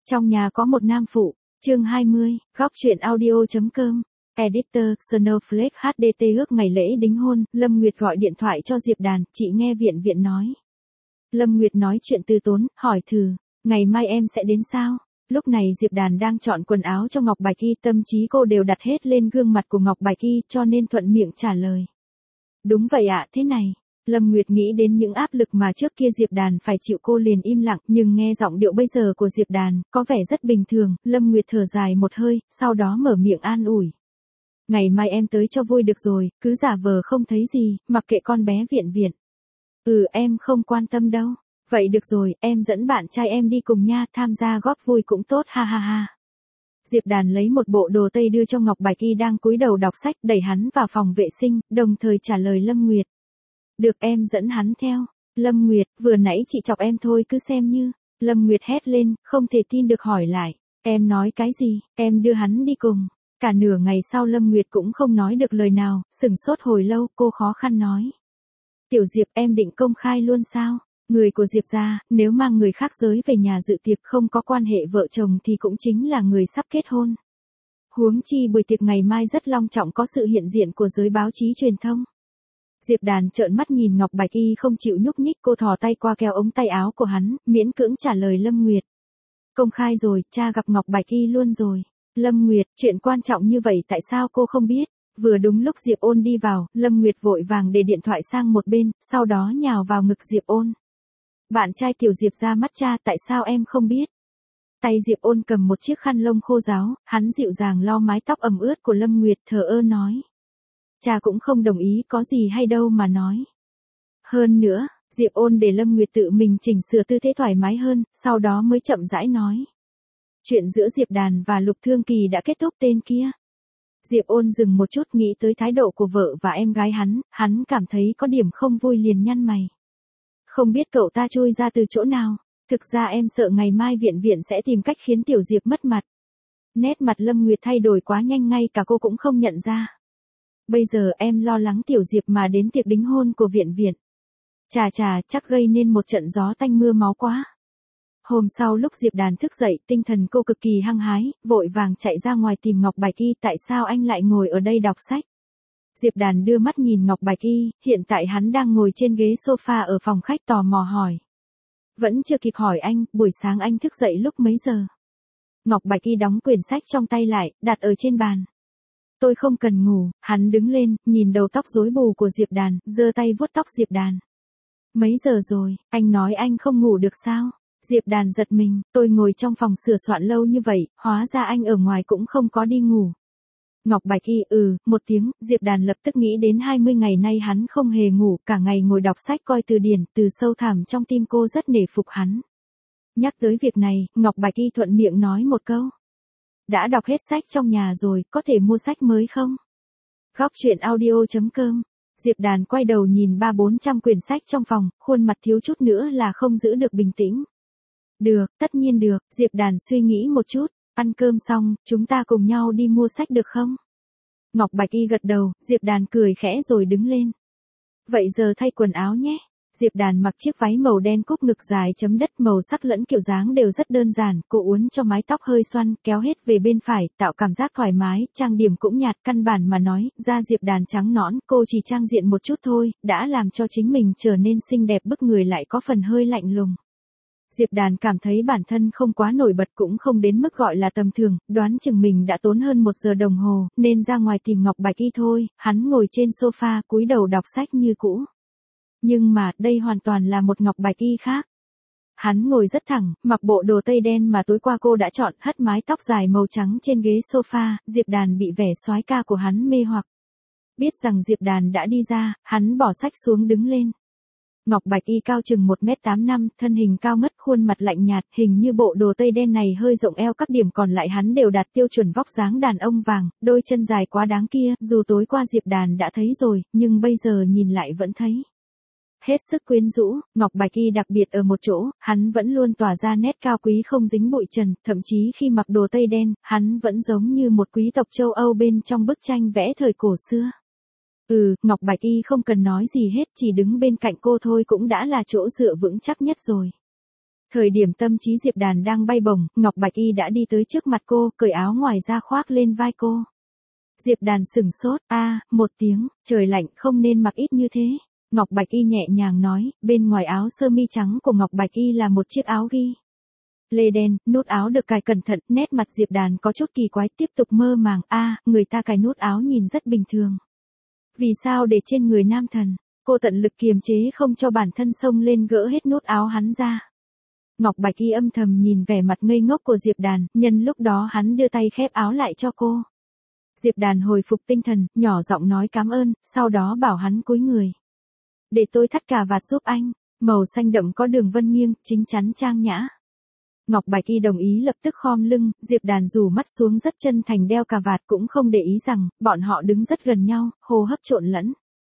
Trong nhà có một nam phụ, chương 20, góc truyện audio.com. Editor, Snowflake HDT ước ngày lễ đính hôn, Lâm Nguyệt gọi điện thoại cho Diệp Đàn, chị nghe Viện Viện nói. Lâm Nguyệt nói chuyện từ tốn, hỏi thử, ngày mai em sẽ đến sao? Lúc này Diệp Đàn đang chọn quần áo cho Ngọc Bạch Y, tâm trí cô đều đặt hết lên gương mặt của Ngọc Bạch Y, cho nên thuận miệng trả lời. Đúng vậy ạ, thế này. Lâm Nguyệt nghĩ đến những áp lực mà trước kia Diệp Đàn phải chịu, cô liền im lặng, nhưng nghe giọng điệu bây giờ của Diệp Đàn, có vẻ rất bình thường. Lâm Nguyệt thở dài một hơi, sau đó mở miệng an ủi. Ngày mai em tới cho vui được rồi, cứ giả vờ không thấy gì, mặc kệ con bé Viện Viện. Em không quan tâm đâu. Vậy được rồi, em dẫn bạn trai em đi cùng nha, tham gia góp vui cũng tốt, ha ha ha. Diệp Đàn lấy một bộ đồ tây đưa cho Ngọc Bạch Y đang cúi đầu đọc sách, đẩy hắn vào phòng vệ sinh, đồng thời trả lời Lâm Nguyệt. Được, em dẫn hắn theo. Lâm Nguyệt, vừa nãy chị chọc em thôi, cứ xem như. Lâm Nguyệt hét lên, không thể tin được hỏi lại. Em nói cái gì, em đưa hắn đi cùng. Cả nửa ngày sau Lâm Nguyệt cũng không nói được lời nào, sửng sốt hồi lâu, cô khó khăn nói. Tiểu Diệp, em định công khai luôn sao? Người của Diệp gia, nếu mang người khác giới về nhà dự tiệc không có quan hệ vợ chồng thì cũng chính là người sắp kết hôn. Huống chi buổi tiệc ngày mai rất long trọng, có sự hiện diện của giới báo chí truyền thông. Diệp Đàn trợn mắt nhìn Ngọc Bạch Y không chịu nhúc nhích, cô thò tay qua kéo ống tay áo của hắn, miễn cưỡng trả lời Lâm Nguyệt. Công khai rồi, cha gặp Ngọc Bạch Y luôn rồi. Lâm Nguyệt, chuyện quan trọng như vậy tại sao cô không biết? Vừa đúng lúc Diệp Ôn đi vào, Lâm Nguyệt vội vàng để điện thoại sang một bên, sau đó nhào vào ngực Diệp Ôn. Bạn trai tiểu Diệp ra mắt cha, tại sao em không biết? Tay Diệp Ôn cầm một chiếc khăn lông khô ráo, hắn dịu dàng lau mái tóc ẩm ướt của Lâm Nguyệt, thờ ơ nói. Cha cũng không đồng ý, có gì hay đâu mà nói. Hơn nữa, Diệp Ôn để Lâm Nguyệt tự mình chỉnh sửa tư thế thoải mái hơn, sau đó mới chậm rãi nói. Chuyện giữa Diệp Đàn và Lục Thương Kỳ đã kết thúc tên kia. Diệp Ôn dừng một chút, nghĩ tới thái độ của vợ và em gái hắn cảm thấy có điểm không vui liền nhăn mày. Không biết cậu ta chui ra từ chỗ nào, thực ra em sợ ngày mai Viện Viện sẽ tìm cách khiến Tiểu Diệp mất mặt. Nét mặt Lâm Nguyệt thay đổi quá nhanh, ngay cả cô cũng không nhận ra. Bây giờ em lo lắng Tiểu Diệp mà đến tiệc đính hôn của Viện Viện. Chà, chắc gây nên một trận gió tanh mưa máu quá. Hôm sau lúc Diệp Đàn thức dậy, tinh thần cô cực kỳ hăng hái, vội vàng chạy ra ngoài tìm Ngọc Bạch Y. Tại sao anh lại ngồi ở đây đọc sách? Diệp Đàn đưa mắt nhìn Ngọc Bạch Y, hiện tại hắn đang ngồi trên ghế sofa ở phòng khách, tò mò hỏi. Vẫn chưa kịp hỏi anh, buổi sáng anh thức dậy lúc mấy giờ? Ngọc Bạch Y đóng quyển sách trong tay lại, đặt ở trên bàn. Tôi không cần ngủ. Hắn đứng lên, nhìn đầu tóc rối bù của Diệp Đàn, giơ tay vuốt tóc Diệp Đàn. Mấy giờ rồi, anh nói anh không ngủ được sao? Diệp Đàn giật mình, tôi ngồi trong phòng sửa soạn lâu như vậy, hóa ra anh ở ngoài cũng không có đi ngủ. Ngọc Bạch Y một tiếng, Diệp Đàn lập tức nghĩ đến 20 ngày nay hắn không hề ngủ, cả ngày ngồi đọc sách coi từ điển, từ sâu thẳm trong tim cô rất nể phục hắn. Nhắc tới việc này, Ngọc Bạch Y thuận miệng nói một câu. Đã đọc hết sách trong nhà rồi, có thể mua sách mới không? Góc truyện audio.com. Diệp Đàn quay đầu nhìn 300-400 quyển sách trong phòng, khuôn mặt thiếu chút nữa là không giữ được bình tĩnh. Được, tất nhiên được, Diệp Đàn suy nghĩ một chút, ăn cơm xong, chúng ta cùng nhau đi mua sách được không? Ngọc Bạch Y gật đầu, Diệp Đàn cười khẽ rồi đứng lên. Vậy giờ thay quần áo nhé. Diệp Đàn mặc chiếc váy màu đen cúp ngực dài chấm đất, màu sắc lẫn kiểu dáng đều rất đơn giản, cô uốn cho mái tóc hơi xoăn, kéo hết về bên phải, tạo cảm giác thoải mái, trang điểm cũng nhạt, căn bản mà nói, da Diệp Đàn trắng nõn, cô chỉ trang diện một chút thôi, đã làm cho chính mình trở nên xinh đẹp bức người, lại có phần hơi lạnh lùng. Diệp Đàn cảm thấy bản thân không quá nổi bật, cũng không đến mức gọi là tầm thường, đoán chừng mình đã tốn hơn 1 giờ đồng hồ, nên ra ngoài tìm Ngọc Bạch Y thôi. Hắn ngồi trên sofa, cúi đầu đọc sách như cũ. Nhưng mà, đây hoàn toàn là một Ngọc Bạch Y khác. Hắn ngồi rất thẳng, mặc bộ đồ tây đen mà tối qua cô đã chọn, hất mái tóc dài màu trắng trên ghế sofa, Diệp Đàn bị vẻ soái ca của hắn mê hoặc. Biết rằng Diệp Đàn đã đi ra, hắn bỏ sách xuống đứng lên. Ngọc Bạch Y cao chừng 1m85, thân hình cao ngất, khuôn mặt lạnh nhạt, hình như bộ đồ tây đen này hơi rộng eo, các điểm còn lại hắn đều đạt tiêu chuẩn vóc dáng đàn ông vàng, đôi chân dài quá đáng kia, dù tối qua Diệp Đàn đã thấy rồi, nhưng bây giờ nhìn lại vẫn thấy hết sức quyến rũ. Ngọc Bạch Y đặc biệt ở một chỗ, hắn vẫn luôn tỏa ra nét cao quý không dính bụi trần, thậm chí khi mặc đồ tây đen, hắn vẫn giống như một quý tộc châu Âu bên trong bức tranh vẽ thời cổ xưa. Ngọc Bạch Y không cần nói gì hết, chỉ đứng bên cạnh cô thôi cũng đã là chỗ dựa vững chắc nhất rồi. Thời điểm tâm trí Diệp Đàn đang bay bổng, Ngọc Bạch Y đã đi tới trước mặt cô, cởi áo ngoài ra khoác lên vai cô. Diệp Đàn sửng sốt, một tiếng, trời lạnh không nên mặc ít như thế. Ngọc Bạch Y nhẹ nhàng nói, bên ngoài áo sơ mi trắng của Ngọc Bạch Y là một chiếc áo ghi lê đen, nút áo được cài cẩn thận, nét mặt Diệp Đàn có chút kỳ quái, tiếp tục mơ màng, người ta cài nút áo nhìn rất bình thường. Vì sao để trên người nam thần? Cô tận lực kiềm chế không cho bản thân xông lên gỡ hết nút áo hắn ra. Ngọc Bạch Y âm thầm nhìn vẻ mặt ngây ngốc của Diệp Đàn, nhân lúc đó hắn đưa tay khép áo lại cho cô. Diệp Đàn hồi phục tinh thần, nhỏ giọng nói cảm ơn, sau đó bảo hắn cúi người. Để tôi thắt cà vạt giúp anh, màu xanh đậm có đường vân nghiêng, chính chắn trang nhã. Ngọc Bạch Y đồng ý lập tức khom lưng, Diệp Đàn rủ mắt xuống rất chân thành đeo cà vạt cũng không để ý rằng, bọn họ đứng rất gần nhau, hô hấp trộn lẫn.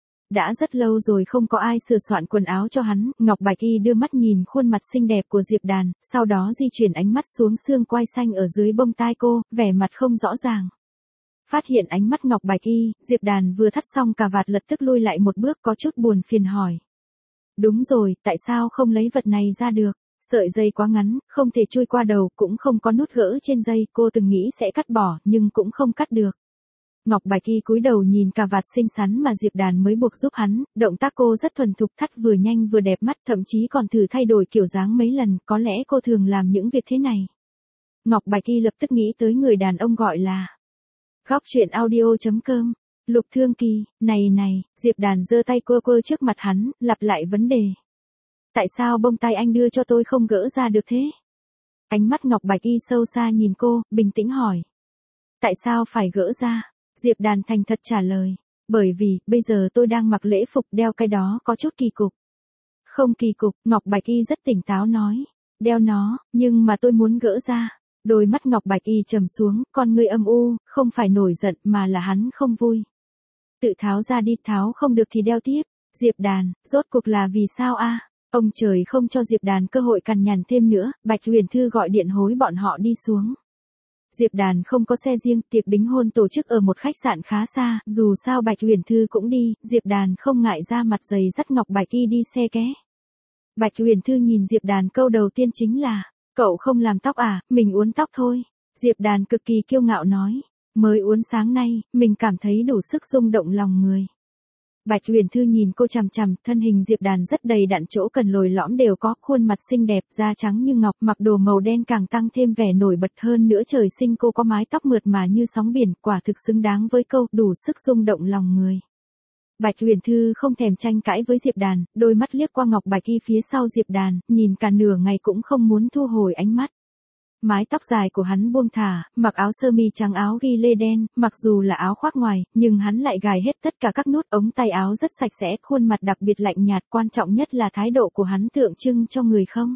Đã rất lâu rồi không có ai sửa soạn quần áo cho hắn, Ngọc Bạch Y đưa mắt nhìn khuôn mặt xinh đẹp của Diệp Đàn, sau đó di chuyển ánh mắt xuống xương quai xanh ở dưới bông tai cô, vẻ mặt không rõ ràng. Phát hiện ánh mắt Ngọc Bạch Y, Diệp Đàn vừa thắt xong cà vạt lập tức lui lại một bước có chút buồn phiền hỏi. Đúng rồi, tại sao không lấy vật này ra được? Sợi dây quá ngắn, không thể chui qua đầu, cũng không có nút gỡ trên dây, cô từng nghĩ sẽ cắt bỏ, nhưng cũng không cắt được. Ngọc Bạch Y cúi đầu nhìn cà vạt xinh xắn mà Diệp Đàn mới buộc giúp hắn, động tác cô rất thuần thục, thắt vừa nhanh vừa đẹp mắt, thậm chí còn thử thay đổi kiểu dáng mấy lần, có lẽ cô thường làm những việc thế này. Ngọc Bạch Y lập tức nghĩ tới người đàn ông gọi là Góc Chuyện Audio.com. Lục Thương Kỳ, này, Diệp Đàn giơ tay quơ quơ trước mặt hắn, lặp lại vấn đề. Tại sao bông tai anh đưa cho tôi không gỡ ra được thế? Ánh mắt Ngọc Bạch Y sâu xa nhìn cô, bình tĩnh hỏi. Tại sao phải gỡ ra? Diệp Đàn thành thật trả lời. Bởi vì, bây giờ tôi đang mặc lễ phục, đeo cái đó có chút kỳ cục. Không kỳ cục, Ngọc Bạch Y rất tỉnh táo nói. Đeo nó, nhưng mà tôi muốn gỡ ra. Đôi mắt Ngọc Bạch Y trầm xuống, con ngươi âm u, không phải nổi giận mà là hắn không vui. Tự tháo ra đi, tháo không được thì đeo tiếp. Diệp Đàn, rốt cuộc là vì sao a? Ông trời không cho Diệp Đàn cơ hội cằn nhằn thêm nữa, Bạch Huyền Thư gọi điện hối bọn họ đi xuống. Diệp Đàn không có xe riêng, tiệc đính hôn tổ chức ở một khách sạn khá xa, dù sao Bạch Huyền Thư cũng đi, Diệp Đàn không ngại ra mặt dày dắt Ngọc Bạch Y đi xe ké. Bạch Huyền Thư nhìn Diệp Đàn câu đầu tiên chính là, cậu không làm tóc à, mình uốn tóc thôi. Diệp Đàn cực kỳ kiêu ngạo nói, mới uốn sáng nay, mình cảm thấy đủ sức rung động lòng người. Bạch Huyền Thư nhìn cô chằm chằm, thân hình Diệp Đàn rất đầy đặn, chỗ cần lồi lõm đều có, khuôn mặt xinh đẹp, da trắng như ngọc, mặc đồ màu đen càng tăng thêm vẻ nổi bật hơn nữa, trời sinh cô có mái tóc mượt mà như sóng biển, quả thực xứng đáng với câu đủ sức rung động lòng người. Bạch Huyền Thư không thèm tranh cãi với Diệp Đàn, đôi mắt liếc qua Ngọc Bạch Y phía sau Diệp Đàn, nhìn cả nửa ngày cũng không muốn thu hồi ánh mắt. Mái tóc dài của hắn buông thả, mặc áo sơ mi trắng áo ghi lê đen, mặc dù là áo khoác ngoài, nhưng hắn lại gài hết tất cả các nút, ống tay áo rất sạch sẽ, khuôn mặt đặc biệt lạnh nhạt, quan trọng nhất là thái độ của hắn tượng trưng cho người không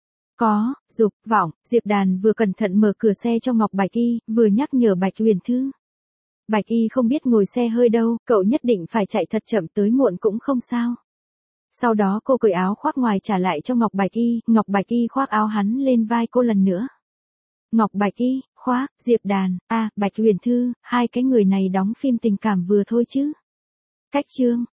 có dục vọng. Diệp Đàn vừa cẩn thận mở cửa xe cho Ngọc Bạch Y, vừa nhắc nhở Bạch Huyền Thư. Bạch Y không biết ngồi xe hơi đâu, cậu nhất định phải chạy thật chậm, tới muộn cũng không sao. Sau đó cô cởi áo khoác ngoài trả lại cho Ngọc Bạch Y khoác áo hắn lên vai cô lần nữa. Ngọc Bạch Y, khoác, Diệp Đàn, Bạch Huyền Thư, hai cái người này đóng phim tình cảm vừa thôi chứ. Cách chương.